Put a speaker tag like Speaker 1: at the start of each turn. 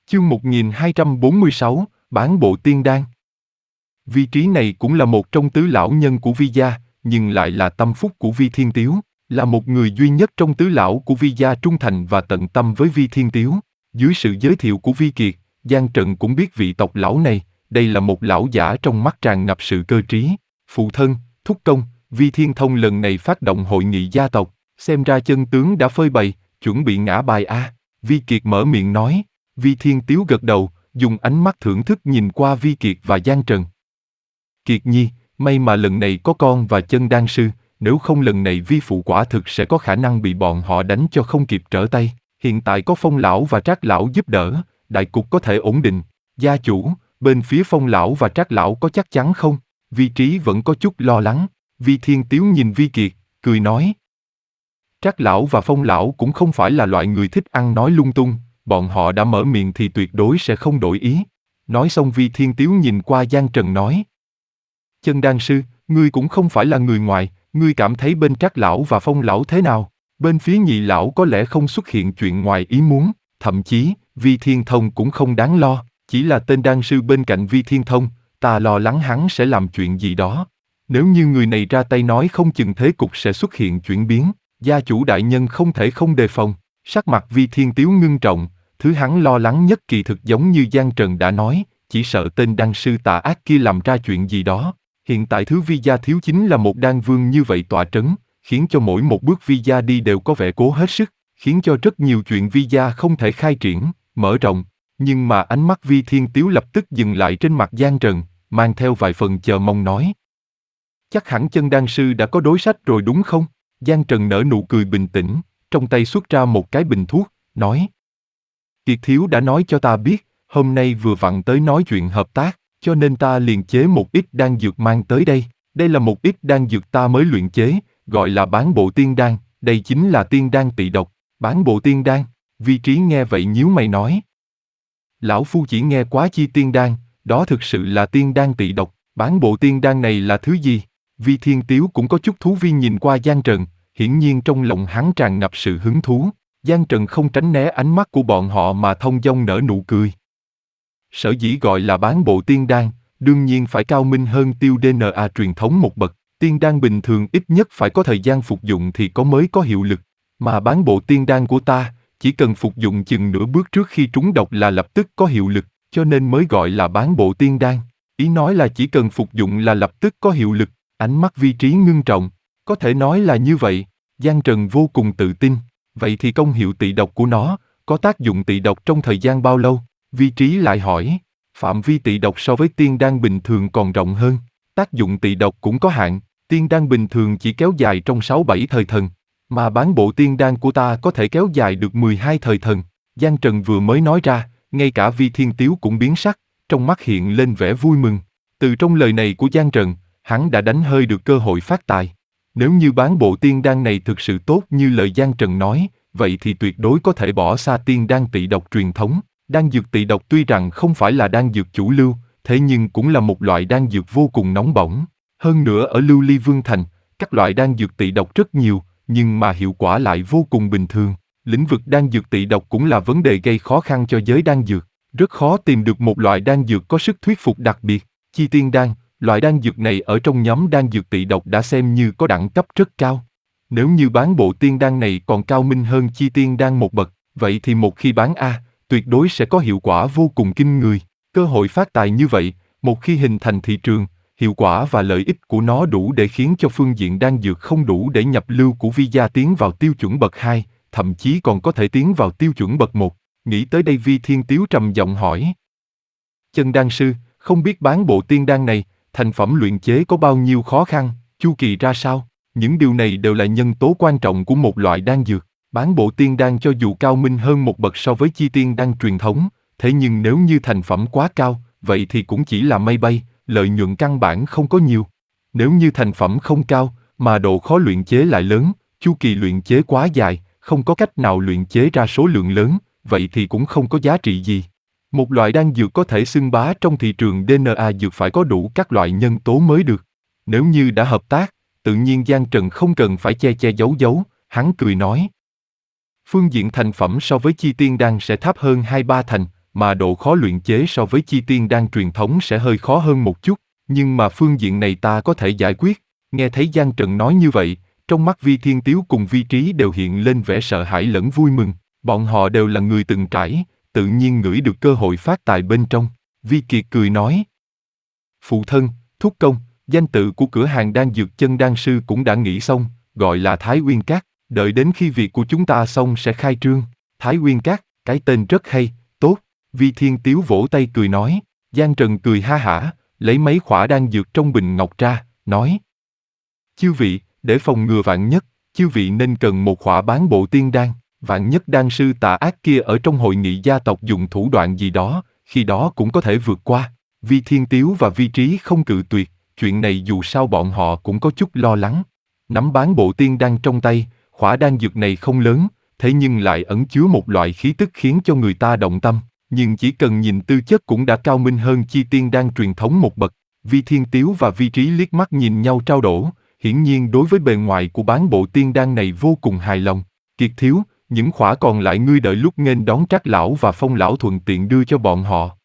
Speaker 1: Chương 1246, bán bộ tiên đan. Vi Trí này cũng là một trong tứ lão nhân của Vi gia, nhưng lại là tâm phúc của Vi Thiên Tiếu, là một người duy nhất trong tứ lão của Vi gia trung thành và tận tâm với Vi Thiên Tiếu. Dưới sự giới thiệu của Vi Kiệt, Giang Trần cũng biết vị tộc lão này, đây là một lão giả trong mắt tràn ngập sự cơ trí. Phụ thân, thúc công, Vi Thiên Thông lần này phát động hội nghị gia tộc, xem ra chân tướng đã phơi bày, chuẩn bị ngã bài a. Vi Kiệt mở miệng nói. Vi Thiên Tiếu gật đầu, dùng ánh mắt thưởng thức nhìn qua Vi Kiệt và Giang Trần. Kiệt nhi, may mà lần này có con và chân đan sư, nếu không lần này Vi phụ quả thực sẽ có khả năng bị bọn họ đánh cho không kịp trở tay. Hiện tại có Phong lão và Trác lão giúp đỡ, đại cục có thể ổn định. Gia chủ, bên phía Phong lão và Trác lão có chắc chắn không? Vi Trí vẫn có chút lo lắng. Vi Thiên Tiếu nhìn Vi Kiệt, cười nói. Trác lão và Phong lão cũng không phải là loại người thích ăn nói lung tung, bọn họ đã mở miệng thì tuyệt đối sẽ không đổi ý. Nói xong Vi Thiên Tiếu nhìn qua Giang Trần nói. Chân đan sư, ngươi cũng không phải là người ngoài, ngươi cảm thấy bên Trác lão và Phong lão thế nào? Bên phía Nhị lão có lẽ không xuất hiện chuyện ngoài ý muốn, thậm chí, Vi Thiên Thông cũng không đáng lo, chỉ là tên đan sư bên cạnh Vi Thiên Thông, ta lo lắng hắn sẽ làm chuyện gì đó. Nếu như người này ra tay nói không chừng thế cục sẽ xuất hiện chuyển biến, gia chủ đại nhân không thể không đề phòng. Sắc mặt Vi Thiên Tiếu ngưng trọng, thứ hắn lo lắng nhất kỳ thực giống như Giang Trần đã nói, chỉ sợ tên đan sư tà ác kia làm ra chuyện gì đó. Hiện tại thứ Vi gia thiếu chính là một đan vương như vậy tọa trấn, khiến cho mỗi một bước Vi gia đi đều có vẻ cố hết sức, khiến cho rất nhiều chuyện Vi gia không thể khai triển, mở rộng. Nhưng mà ánh mắt Vi Thiên Tiếu lập tức dừng lại trên mặt Giang Trần, mang theo vài phần chờ mong nói. Chắc hẳn chân đan sư đã có đối sách rồi đúng không? Giang Trần nở nụ cười bình tĩnh, trong tay xuất ra một cái bình thuốc, nói. Kiệt thiếu đã nói cho ta biết, hôm nay vừa vặn tới nói chuyện hợp tác, cho nên ta liền chế một ít đan dược mang tới đây. Đây là một ít đan dược ta mới luyện chế, gọi là bán bộ tiên đan, đây chính là tiên đan tị độc. Bán bộ tiên đan, Vi Trí nghe vậy nhíu mày nói. Lão phu chỉ nghe quá chi tiên đan, đó thực sự là tiên đan tị độc, bán bộ tiên đan này là thứ gì? Vi Thiên Tiếu cũng có chút thú vi nhìn qua Giang Trần, hiển nhiên trong lòng hắn tràn ngập sự hứng thú. Giang Trần không tránh né ánh mắt của bọn họ mà thông dong nở nụ cười. Sở dĩ gọi là bán bộ tiên đan, đương nhiên phải cao minh hơn tiêu DNA truyền thống một bậc. Tiên đan bình thường ít nhất phải có thời gian phục dụng thì mới có hiệu lực. Mà bán bộ tiên đan của ta, chỉ cần phục dụng chừng nửa bước trước khi trúng độc là lập tức có hiệu lực, cho nên mới gọi là bán bộ tiên đan. Ý nói là chỉ cần phục dụng là lập tức có hiệu lực. Ánh mắt Vi Trí ngưng trọng, có thể nói là như vậy. Giang Trần vô cùng tự tin. Vậy thì công hiệu tị độc của nó, có tác dụng tị độc trong thời gian bao lâu? Vi Trí lại hỏi. Phạm vi tị độc so với tiên đan bình thường còn rộng hơn. Tác dụng tị độc cũng có hạn, tiên đan bình thường chỉ kéo dài trong 6-7 thời thần. Mà bán bộ tiên đan của ta có thể kéo dài được 12 thời thần. Giang Trần vừa mới nói ra, ngay cả Vi Thiên Tiếu cũng biến sắc, trong mắt hiện lên vẻ vui mừng. Từ trong lời này của Giang Trần, hắn đã đánh hơi được cơ hội phát tài. Nếu như bán bộ tiên đan này thực sự tốt như lời Giang Trần nói, vậy thì tuyệt đối có thể bỏ xa tiên đan tị độc truyền thống. Đan dược tị độc tuy rằng không phải là đan dược chủ lưu, thế nhưng cũng là một loại đan dược vô cùng nóng bỏng. Hơn nữa ở Lưu Ly Vương Thành, các loại đan dược tị độc rất nhiều, nhưng mà hiệu quả lại vô cùng bình thường. Lĩnh vực đan dược tị độc cũng là vấn đề gây khó khăn cho giới đan dược. Rất khó tìm được một loại đan dược có sức thuyết phục đặc biệt. Chi tiên đan, loại đan dược này ở trong nhóm đan dược tị độc đã xem như có đẳng cấp rất cao. Nếu như bán bộ tiên đan này còn cao minh hơn chi tiên đan một bậc, vậy thì một khi bán tuyệt đối sẽ có hiệu quả vô cùng kinh người. Cơ hội phát tài như vậy, một khi hình thành thị trường, hiệu quả và lợi ích của nó đủ để khiến cho phương diện đan dược không đủ để nhập lưu của Vi gia tiến vào tiêu chuẩn bậc 2, thậm chí còn có thể tiến vào tiêu chuẩn bậc 1. Nghĩ tới đây Vi Thiên Tiếu trầm giọng hỏi. Chân đan sư, không biết bán bộ tiên đan này, thành phẩm luyện chế có bao nhiêu khó khăn, chu kỳ ra sao? Những điều này đều là nhân tố quan trọng của một loại đan dược. Bán bộ tiên đan cho dù cao minh hơn một bậc so với chi tiên đan truyền thống, thế nhưng nếu như thành phẩm quá cao, vậy thì cũng chỉ là mây bay, lợi nhuận căn bản không có nhiều. Nếu như thành phẩm không cao, mà độ khó luyện chế lại lớn, chu kỳ luyện chế quá dài, không có cách nào luyện chế ra số lượng lớn, vậy thì cũng không có giá trị gì. Một loại đan dược có thể xưng bá trong thị trường DNA dược phải có đủ các loại nhân tố mới được. Nếu như đã hợp tác, tự nhiên Giang Trần không cần phải che che giấu giấu, hắn cười nói. Phương diện thành phẩm so với chi tiên đan sẽ thấp hơn 2-3 thành, mà độ khó luyện chế so với chi tiên đan truyền thống sẽ hơi khó hơn một chút, nhưng mà phương diện này ta có thể giải quyết. Nghe thấy Giang Trần nói như vậy, trong mắt Vi Thiên Tiếu cùng Vi Trí đều hiện lên vẻ sợ hãi lẫn vui mừng, bọn họ đều là người từng trải, tự nhiên ngửi được cơ hội phát tài bên trong. Vi Kiệt cười nói: Phụ thân, thúc công, danh tự của cửa hàng đan dược Chân Đan Sư cũng đã nghĩ xong, gọi là Thái Uyên Các, đợi đến khi việc của chúng ta xong sẽ khai trương. Thái Uyên Các, cái tên rất hay, tốt. Vi Thiên Tiếu vỗ tay cười nói. Giang Trần cười ha hả, lấy mấy khỏa đan dược trong bình ngọc ra, nói: Chư vị, để phòng ngừa vạn nhất, chư vị nên cần một khỏa bán bộ tiên đan. Vạn nhất đan sư tà ác kia ở trong hội nghị gia tộc dùng thủ đoạn gì đó, khi đó cũng có thể vượt qua. Vi Thiên Tiếu và Vi Trí không cự tuyệt, chuyện này dù sao bọn họ cũng có chút lo lắng. Nắm bán bộ tiên đan trong tay, khỏa đan dược này không lớn, thế nhưng lại ẩn chứa một loại khí tức khiến cho người ta động tâm, nhưng chỉ cần nhìn tư chất cũng đã cao minh hơn chi tiên đan truyền thống một bậc. Vi Thiên Tiếu và Vi Trí liếc mắt nhìn nhau trao đổi, hiển nhiên đối với bề ngoài của bán bộ tiên đan này vô cùng hài lòng. Kiệt thiếu, những khỏa còn lại ngươi đợi lúc nghênh đón Trác lão và Phong lão thuận tiện đưa cho bọn họ.